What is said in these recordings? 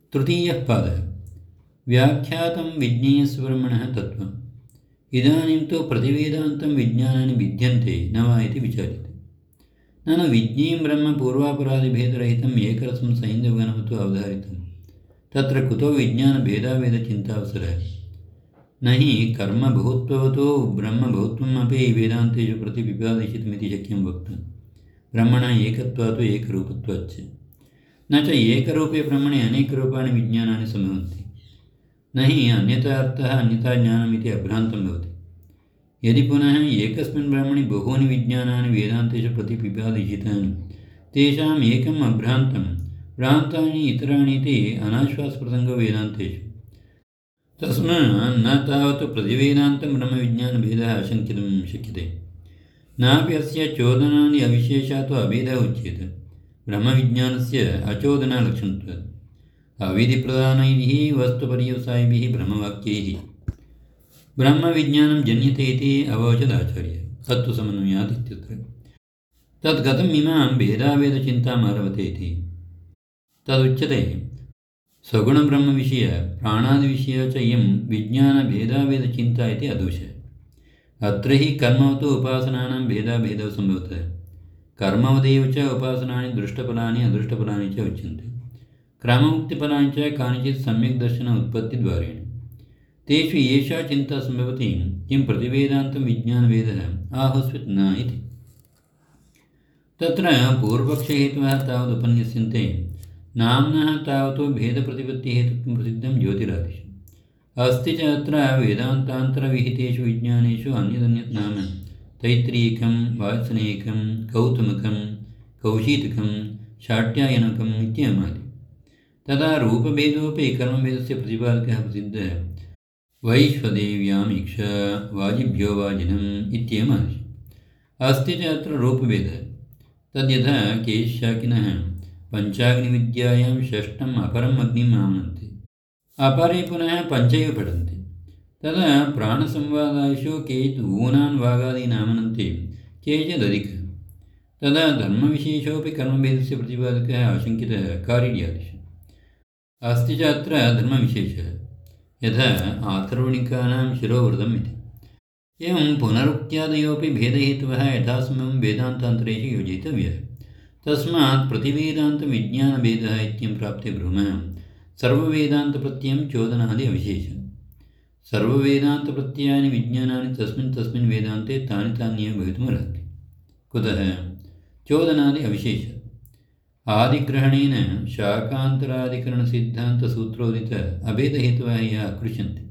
तृतीयः पादः व्याख्यातं विज्ञेयस्वब्रह्मणः तत्त्वम्। इदानीं तु प्रतिवेदान्तं विज्ञानानि भिद्यन्ते न वा इति विचार्यते। ननु विज्ञेयं ब्रह्म पूर्वापरादिभेदरहितम् एकरसं सैन्धवगणवतो अवधारितं। तत्र कुतो विज्ञानभेदाभेदचिन्तावसरः? न हि कर्मबहुत्ववतो ब्रह्मबहुत्वमपि वेदान्तेषु प्रतिपिपादिशितमिति शक्यं वक्तुं। ब्रह्मणः एकत्वात् एकरूपत्वाच्च। न च एकरूपे ब्रह्मणे अनेकरूपाणि विज्ञानानि सम्भवन्ति। न हि अन्यथा अर्थः अन्यथा ज्ञानमिति अभ्रान्तं भवति। यदि पुनः एकस्मिन् ब्रह्मणि बहूनि विज्ञानानि वेदान्तेषु प्रतिपिपादिशितानि, तेषाम् एकम् अभ्रान्तं, भ्रान्तानि इतराणि इति अनाश्वासप्रसङ्गो वेदान्तेषु। तस्मात् न तावत् प्रतिवेदान्तं ब्रह्मविज्ञानभेदः आशङ्कितुं शक्यते। नापि अस्य चोदनादि अविशेषात् अभेदः उच्यते। ब्रह्मविज्ञानस्य अचोदनलक्षणत्वात् अविधिप्रधानैः वस्तुपर्यवसायिभिः ब्रह्मवाक्यैः ब्रह्मविज्ञानं जन्यते इति अवोचदाचार्यः। तत्तु समन्वयात् इत्यत्र। तद्गतम् इमां भेदाभेदचिन्ताम् आरभते इति। तदुच्यते सगुणब्रह्मविषय प्राणादिविषया च इयं विज्ञानभेदाभेदचिन्ता इति अदोषः। अत्र हि कर्मवतो उपासनानां भेदाभेदः सम्भवतः। कर्मवदेव च उपासनानि दृष्टफलानि अदृष्टफलानि च उच्यन्ते। क्रममुक्तिफलानि च कानिचित् सम्यक् दर्शन उत्पत्तिद्वारेण। तेषु एषा चिन्ता सम्भवति किं प्रतिवेदान्तं विज्ञानभेदः आहुस्वित् न इति। तत्र पूर्वपक्षहेतवः तावदुपन्यस्यन्ते। नाम्नः तावतो भेदप्रतिपत्तिहेतुत्वं प्रसिद्धं ज्योतिरादिषु। अस्ति च अत्र वेदान्तान्तरविहितेषु विज्ञानेषु अन्यदन्यत् नाम तैत्तिरीयकं वात्सनीयकं कौतुमकं कौशीतकं शाट्यायनकम् इत्येमादि। तदा रूपभेदोऽपि कर्मभेदस्य प्रतिपादकः प्रसिद्धः वैश्वदेव्यामीक्ष वाजिभ्यो वाजिनम् इत्येमादि। अस्ति च अत्र रूपभेदः। तद्यथा केशाकिनः पञ्चाग्निविद्यायां षष्ठम् अपरम् अग्निम् आमनन्ति, अपरे पुनः पञ्चैव पठन्ति। तदा प्राणसंवादादिषु केचित् ऊनान् वागादीन् आमनन्ति, केचिदधिकः। तदा धर्मविशेषोऽपि कर्मभेदस्य प्रतिपादकः आशङ्कितः कारिण्यादिषु। अस्ति च अत्र धर्मविशेषः, यथा आथर्वणिकानां शिरोवृतम् इति। एवं पुनरुक्त्यादयोऽपि भेदहेतवः यथासमं वेदान्तान्तरेषु योजयितव्यः। तस्मात् प्रतिवेदान्तविज्ञानभेदः इत्यं प्राप्ते ब्रूमः सर्ववेदान्तप्रत्ययं चोदनादि अविशेषम्। सर्ववेदान्तप्रत्ययानि विज्ञानानि तस्मिन् तस्मिन् वेदान्ते तानि तान्येव भवितुमर्हन्ति। कुतः? चोदनादि अविशेषः। आदिग्रहणेन शाकान्तरादिकरणसिद्धान्तसूत्रोदित अभेदहेतवः यः आकृष्यन्ते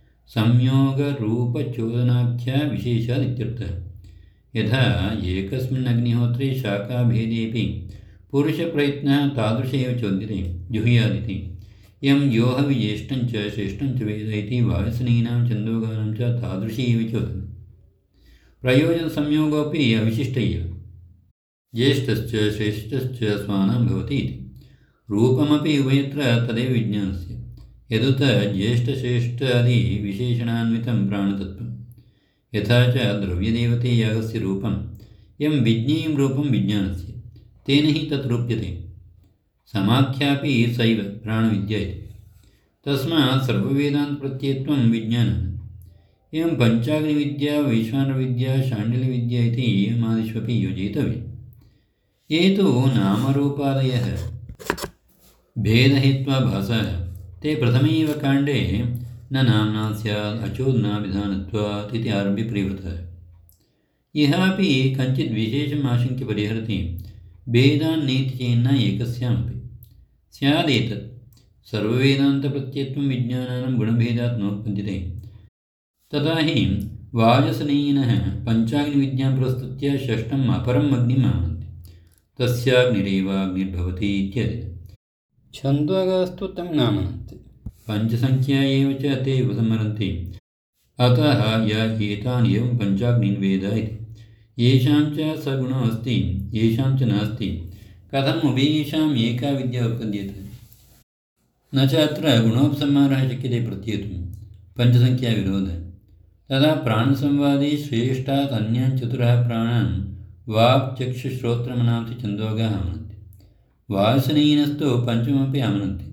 संयोगरूपचोदनाख्या विशेषात् इत्यर्थः। यथा एकस्मिन् अग्निहोत्रे शाकाभेदेऽपि पुरुषप्रयत्नः तादृश एव चोद्यते जुहुयादिति। यं योः विज्येष्ठं च श्रेष्ठं च वेद इति वायसनीनां छन्दोगानां च तादृशी एव चोदनं। प्रयोजनसंयोगोऽपि अविशिष्ट एव। ज्येष्ठश्च श्रेष्ठश्च स्वानां भवति इति। रूपमपि उभयत्र तदेव विज्ञानस्य। यदुत ज्येष्ठश्रेष्ठादि विशेषणान्वितं प्राणतत्त्वं। यथा च द्रव्यदेवते यागस्य रूपं यं विज्ञेयं रूपं विज्ञानस्य, तेन हि तत् रूप्यते। समाख्यापि सैव प्राणविद्या इति। तस्मात् सर्ववेदान्तप्रत्ययत्वं विज्ञानम्। एवं पञ्चाग्निविद्या वैश्वानरविद्या शाण्डिल्यविद्या इति इयमादिष्वपि योजयितव्यम्। ये तु नामरूपादयः भेदहेत्वाभासः ते प्रथमे एव काण्डे न नाम्ना स्यात् अचोदनाविधानत्वात् इति आरभ्य प्रवृत्तः। यः अपि कञ्चित् विशेषम् आशङ्क्य परिहरति भेदान्नेति चेन्न एकस्यामपि स्यादेतत् सर्ववेदान्तप्रत्ययत्वं विज्ञानानां गुणभेदात् नोत्पद्यते। तथा हि वाजसनेयिनः पञ्चाग्निविद्यां प्रस्तुत्य षष्ठम् अपरम् अग्निम् आमनन्ति, तस्याग्निरेवाग्निर्भवति इत्यादि। छन्दोगास्तु तं नामनन्ति, पञ्चसङ्ख्या एव च ते उपसंहरन्ति। अतः य एतान् एवं पञ्चाग्नीन् वेद इति। येषां च सगुणो अस्ति येषां च नास्ति, कथम् उभयेषाम् एका विद्या उत्पद्यते? न च अत्र गुणोपसंहारः शक्यते प्रत्येतुं पञ्चसङ्ख्याविरोधः। तदा प्राणसंवादे श्रेष्ठात् अन्यान् चतुरः प्राणान् वाक् चक्षुश्रोत्रमनांसि छन्दोगाः आमनन्ति। वासनीयनस्तु पञ्चमपि आमनन्ति।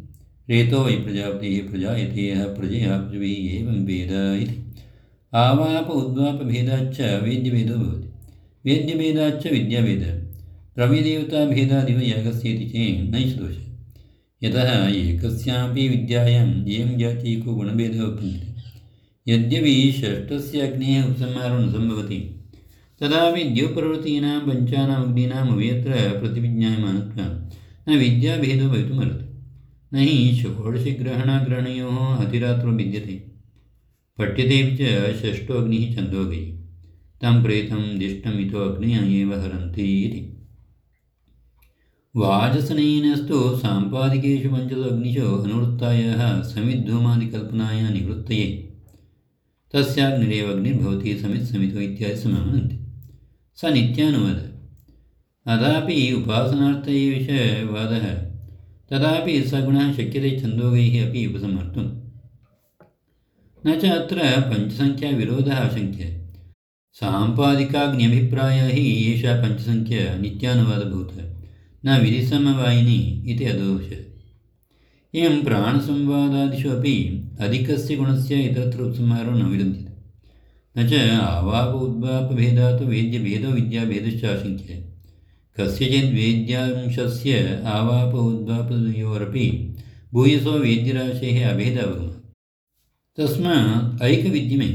रेतो वै प्रजापतिः प्रजायते यः प्रजया पृथिवीः एवं वेद इति। आवाप उद्वापभेदाच्च वेद्यभेदो भवति, वेद्यभेदाच्च विद्याभेदः। द्रव्यदेवताभेदादिव यागस्येति चेत् नैष दोषः। यतः एकस्यापि विद्यायाम् एवं जातीको गुणभेदः उच्यते। यद्यपि षष्ठस्य अग्नेः उपसंहारो न सम्भवति, तदापि द्योप्रवृत्तीनां पञ्चानाम् अग्नीनाम् उभयत्र प्रतिविज्ञायमानत्वात् न विद्याभेदो भवितुमर्हति। न हि षोडशग्रहणाग्रहणयोः अतिरात्रो विद्यते। पठ्यतेऽपि च षष्ठोऽग्निः छन्दोऽग्निः तं प्रेतं दिष्टमितो अग्नयः एव हरन्ति इति। वाजसनेनस्तु साम्पादिकेषु पञ्चसु अग्निषु अनुवृत्तायाः समिद्धूमादिकल्पनायाः निवृत्तये तस्याग्निरेव अग्निर्भवति समित्समितो इत्यादि समामनन्ति। स नित्यानुवादः। अदापि उपासनार्थ विषयवादः, तदापि सगुणः शक्यते छन्दोगैः अपि उपसंहर्तुं। न च अत्र पञ्चसङ्ख्याविरोधः आशङ्क्यः। साम्पादिकाग्न्यभिप्रायः हि एषा पञ्चसङ्ख्या नित्यानुवादभूतः, न विधिसमवायिनी इति अदोषः। एवं प्राणसंवादादिषु अपि अधिकस्य गुणस्य इतरत्र उपसंहारो न विरुध्यते। न च आवाप उद्वापभेदात् वेद्यभेदो विद्याभेदश्च आशङ्क्यः। कस्यचिद् वेद्यांशस्य आवाप उद्वापयोरपि भूयसो वेद्यराशेः अभेदः अवगमः। तस्मात् ऐकविद्यमेव।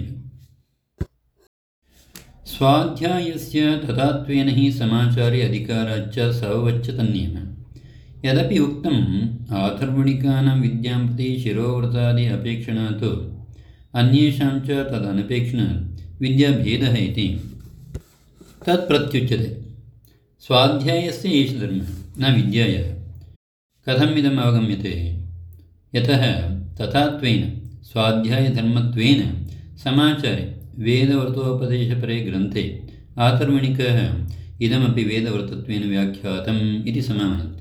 स्वाध्यायस्य तथात्वेन हि समाचारे अधिकाराच्च सवच्च तन्नियमः। यदपि उक्तम् आथर्वणिकानां विद्यां प्रति शिरोव्रतादि अपेक्षणात् अन्येषां च तदनपेक्षणात् विद्याभेदः इति तत्प्रत्युच्यते। स्वाध्यायस्य एष धर्मः न विद्यायाः। कथमिदम् अवगम्यते? यतः तथात्वेन स्वाध्यायधर्मत्वेन समाचारे वेदव्रतोपदेशपरे ग्रन्थे आथर्वणिकः इदमपि वेदव्रतत्वेन व्याख्यातम् इति समामनन्ति।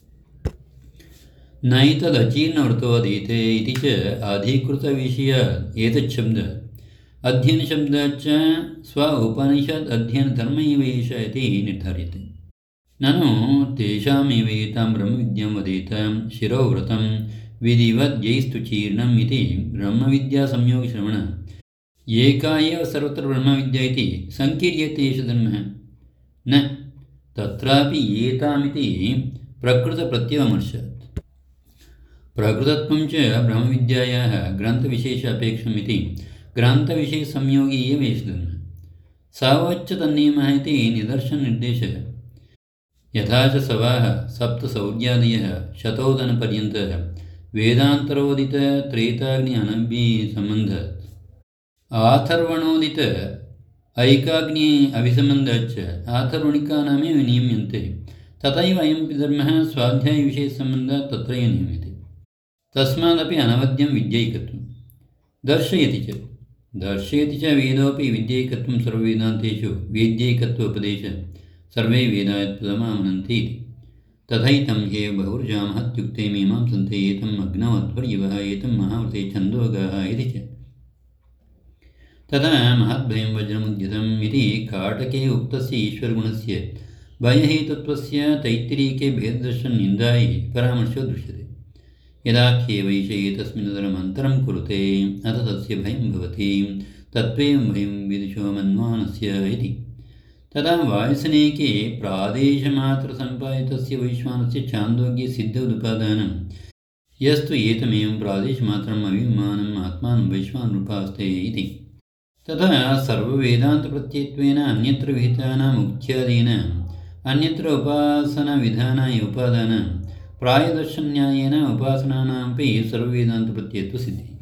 नैतदचीर्णव्रतोऽधीते इति च अधिकृतविषयात् एतच्छब्दः अध्ययनशब्दाच्च स्व उपनिषद् अध्ययनधर्म एव एष इति निर्धार्यते। ननु तेषामेव एतां ब्रह्मविद्यां वदेत शिरोव्रतं विधिवद्यैस्तु चीर्णम् इति ब्रह्मविद्यासंयोगश्रवणः एका एव सर्वत्र ब्रह्मविद्या इति सङ्कीर्यते एष धर्मः। न तत्रापि एतामिति प्रकृतप्रत्ययमर्शात्। प्रकृतत्वं च ब्रह्मविद्यायाः ग्रन्थविशेष अपेक्षम् इति ग्रन्थविषयसंयोगी एव एष धर्मः। सवच्च तन्नियमः इति निदर्शननिर्देशः। यथा च सवाः सप्तसौर्यादयः शतोदनपर्यन्तः वेदान्तरोदितत्रेताग्नि अनभिसम्बन्धात् आथर्वणोदित ऐकाग्नि अभिसम्बन्धाच्च आथर्वणिकानामेव नियम्यन्ते, तथैव अयमपि धर्मः स्वाध्यायविषयसम्बन्धात् तत्रैव नियम्यते। तस्मादपि अनवद्यं विद्यैकत्वं दर्शयति च वेदोऽपि विद्यैकत्वं सर्ववेदान्तेषु वेद्यैकत्वोपदेशः सर्वे वेदा यत्प्रथमामनन्ति इति। तथैतं ह्येव बहुर्जामहत्युक्ते मीमांसन्ते एतम् अग्नवध्वर्यवः एतं महाव्रते छन्दोगाः इति च। तदा महद्भयं वज्रमुद्यतम् इति काटके उक्तस्य ईश्वरगुणस्य भयहेतुत्वस्य तैत्तिरीके भेददर्शननिन्दायै परामर्शो दृश्यते। यदाख्ये वैष एतस्मिन्नतरम् अन्तरं कुरुते अथ तस्य भयं भवति तत्त्वेवं भयं विदुषो मन्वानस्य इति। तदा वायुसनेके प्रादेशमात्रसम्पादितस्य वैश्वानस्य छान्दोग्यसिद्धोदुपादानं यस्तु एतमेवं प्रादेशमात्रम् अभिमानम् आत्मानं वैश्वानरूपास्ते इति। तथा सर्ववेदान्तप्रत्ययत्वेन अन्यत्र विहितानाम् उक्त्यादीनाम् अन्यत्र उपासनाविधानाय उपादानं प्रायदर्शन्यायेन उपासनानामपि सर्ववेदान्तप्रत्ययत्वसिद्धिः।